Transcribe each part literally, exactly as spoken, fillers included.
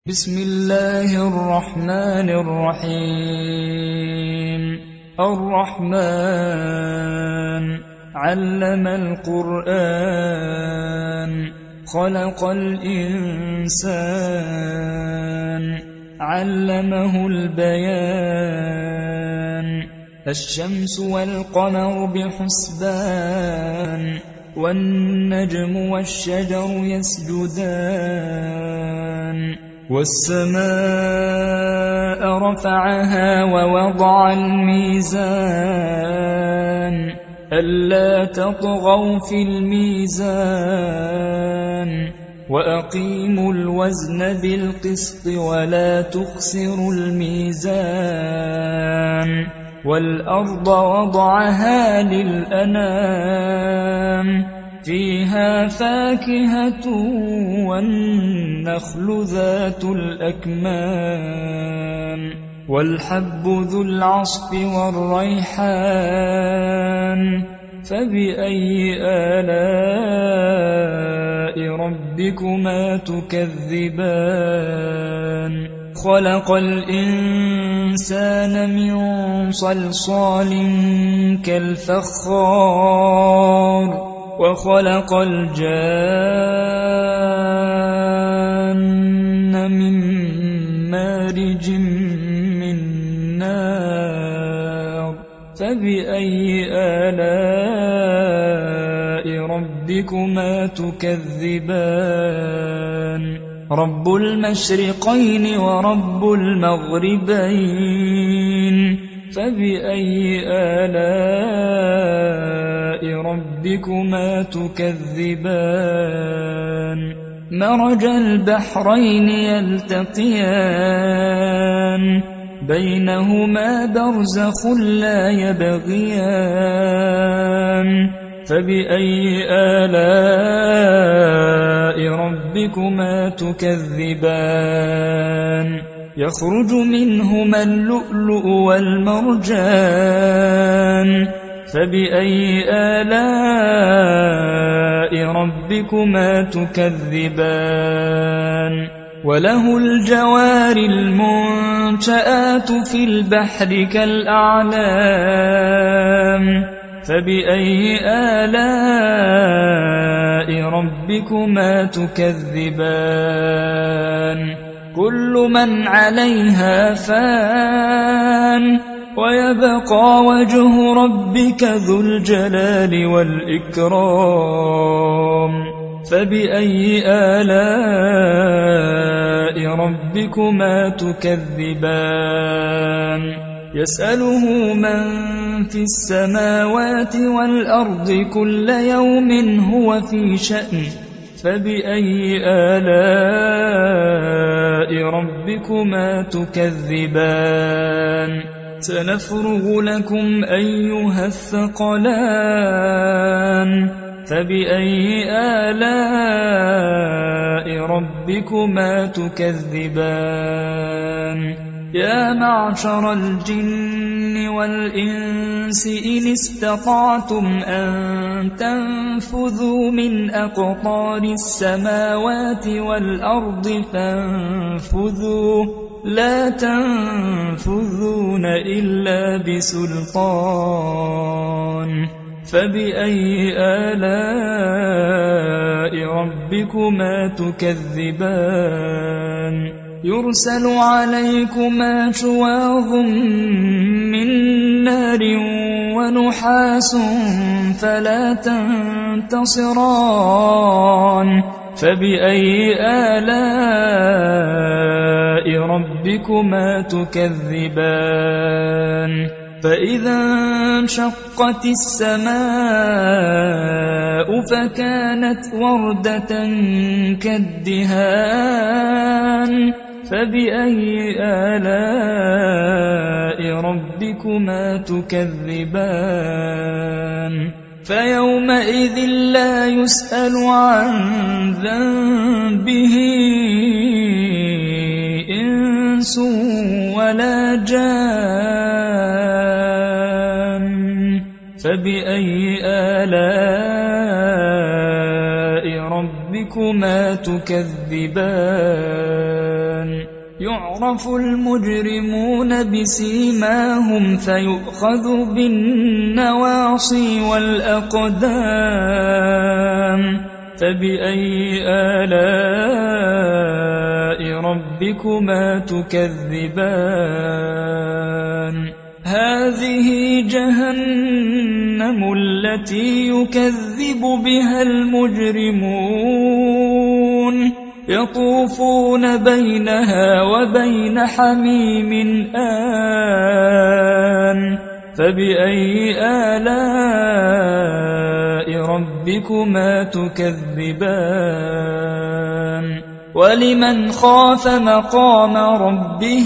بسم الله الرحمن الرحيم الرحمن علم القرآن خلق الإنسان علمه البيان الشمس والقمر بحسبان والنجم والشجر يسجدان والسماء رفعها ووضع الميزان ألا تطغوا في الميزان وأقيموا الوزن بالقسط ولا تخسروا الميزان والأرض وضعها للأنام فيها فاكهة والنخل ذات الأكمام والحب ذو العصف والريحان فبأي آلاء ربكما تكذبان خلق الإنسان من صلصال كالفخار وخلق الجان من مارج من نار فبأي آلاء ربكما تكذبان رب المشرقين ورب المغربين فبأي آلاء ربكما تكذبان مرج البحرين يلتقيان بينهما برزخ لا يبغيان فبأي آلاء ربكما تكذبان يخرج منهما اللؤلؤ والمرجان فبأي آلاء ربكما تكذبان وله الجوار المنشآت في البحر كالأعلام فبأي آلاء ربكما تكذبان كل من عليها فان ويبقى وجه ربك ذو الجلال والإكرام فبأي آلاء ربكما تكذبان يسأله من في السماوات والأرض كل يوم هو في شأن فبأي آلاء ربكما تكذبان سنفرغ لكم أيها الثقلان فبأي آلاء ربكما تكذبان يا معشر الجن والإنس إن استطعتم أن تنفذوا من أقطار السماوات والأرض فانفذوا لا تنفذون إلا بسلطان فبأي آلاء ربكما تكذبان يرسل عليكما شواظ من نار ونحاس فلا تنتصران فبأي آلاء ربكما تكذبان فإذا انشقت السماء فكانت وردة كالدهان فبأي آلاء ربكما تكذبان فيومئذ لا يسأل عن ذنبه إنس ولا جان فبأي آلاء ربكما تكذبان يعرف المجرمون بسيماهم فيؤخذ بالنواصي والأقدام فبأي آلاء ربكما تكذبان هذه جهنم التي يكذب بها المجرمون يطوفون بينها وبين حميم آن فبأي آلاء ربكما تكذبان ولمن خاف مقام ربه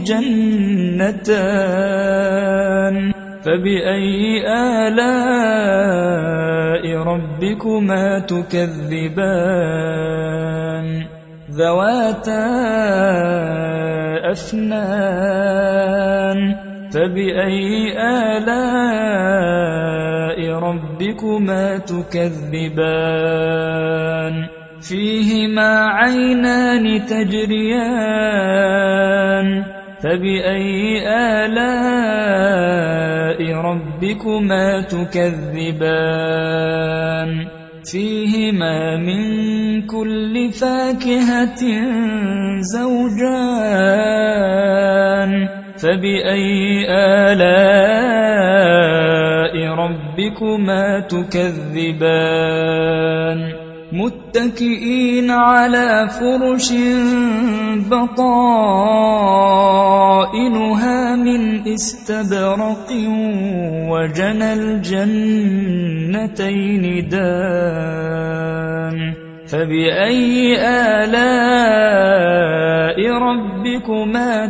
جنتان فبأي آلاء ربكما تكذبان ذواتا أفنان فبأي آلاء ربكما تكذبان فيهما عينان تجريان فبأي آلاء ربكما تكذبان فيهما من كل فاكهة زوجان فبأي آلاء ربكما تكذبان متكئين على فرش بطائنها من استبرق وجنى الجنتين دان فبأي آلاء ربكما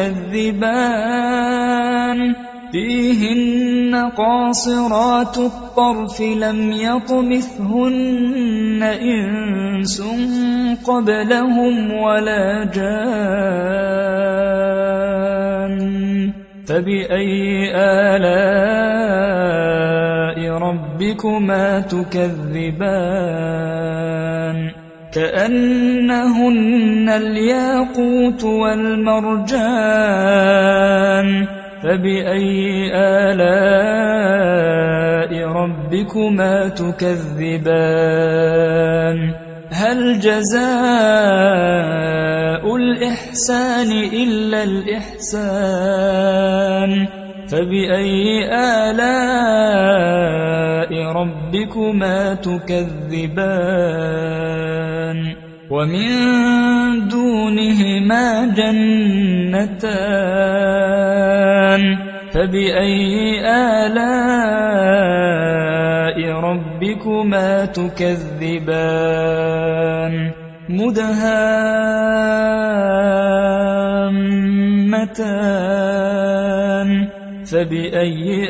تكذبان فيهن قاصرات الطرف لم يطمثهن إنس قبلهم ولا جان فبأي آلاء ربكما تكذبان كأنهن الياقوت والمرجان فبأي آلاء ربكما تكذبان هل جزاء الإحسان إلا الإحسان فبأي آلاء ربكما تكذبان ومن دونهما جنتان فبأي آلاء ربكما تكذبان مدهامتان فبأي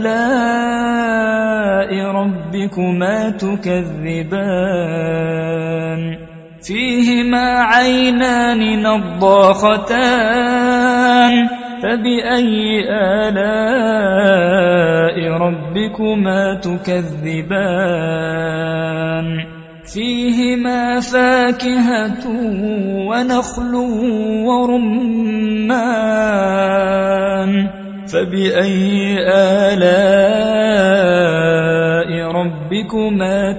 آلاء ربكما تكذبان فيهما عينان نضاختان فبأي آلاء ربكما تكذبان فيهما فاكهة ونخل ورمان فبأي آلاء ربكما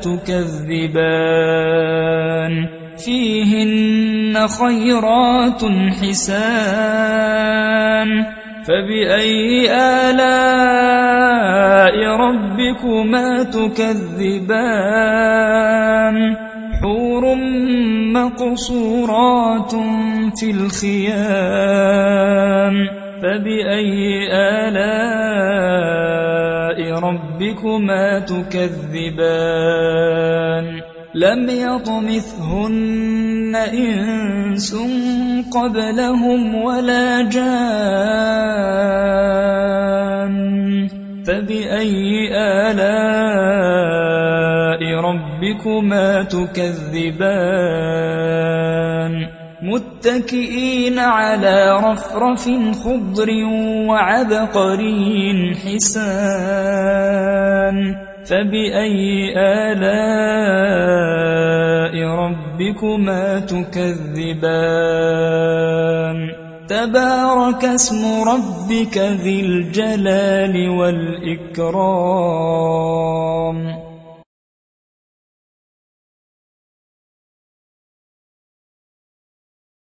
تكذبان فيهن خيرات حسان فبأي آلاء ربكما تكذبان حور مقصورات في الخيام فبأي آلاء ربكما تكذبان لم يطمثهن إنس قبلهم ولا جان فبأي آلاء ربكما تكذبان متكئين على رفرف خضر وعبقري حسان فبأي آلاء ربكما تكذبان تبارك اسم ربك ذي الجلال والإكرام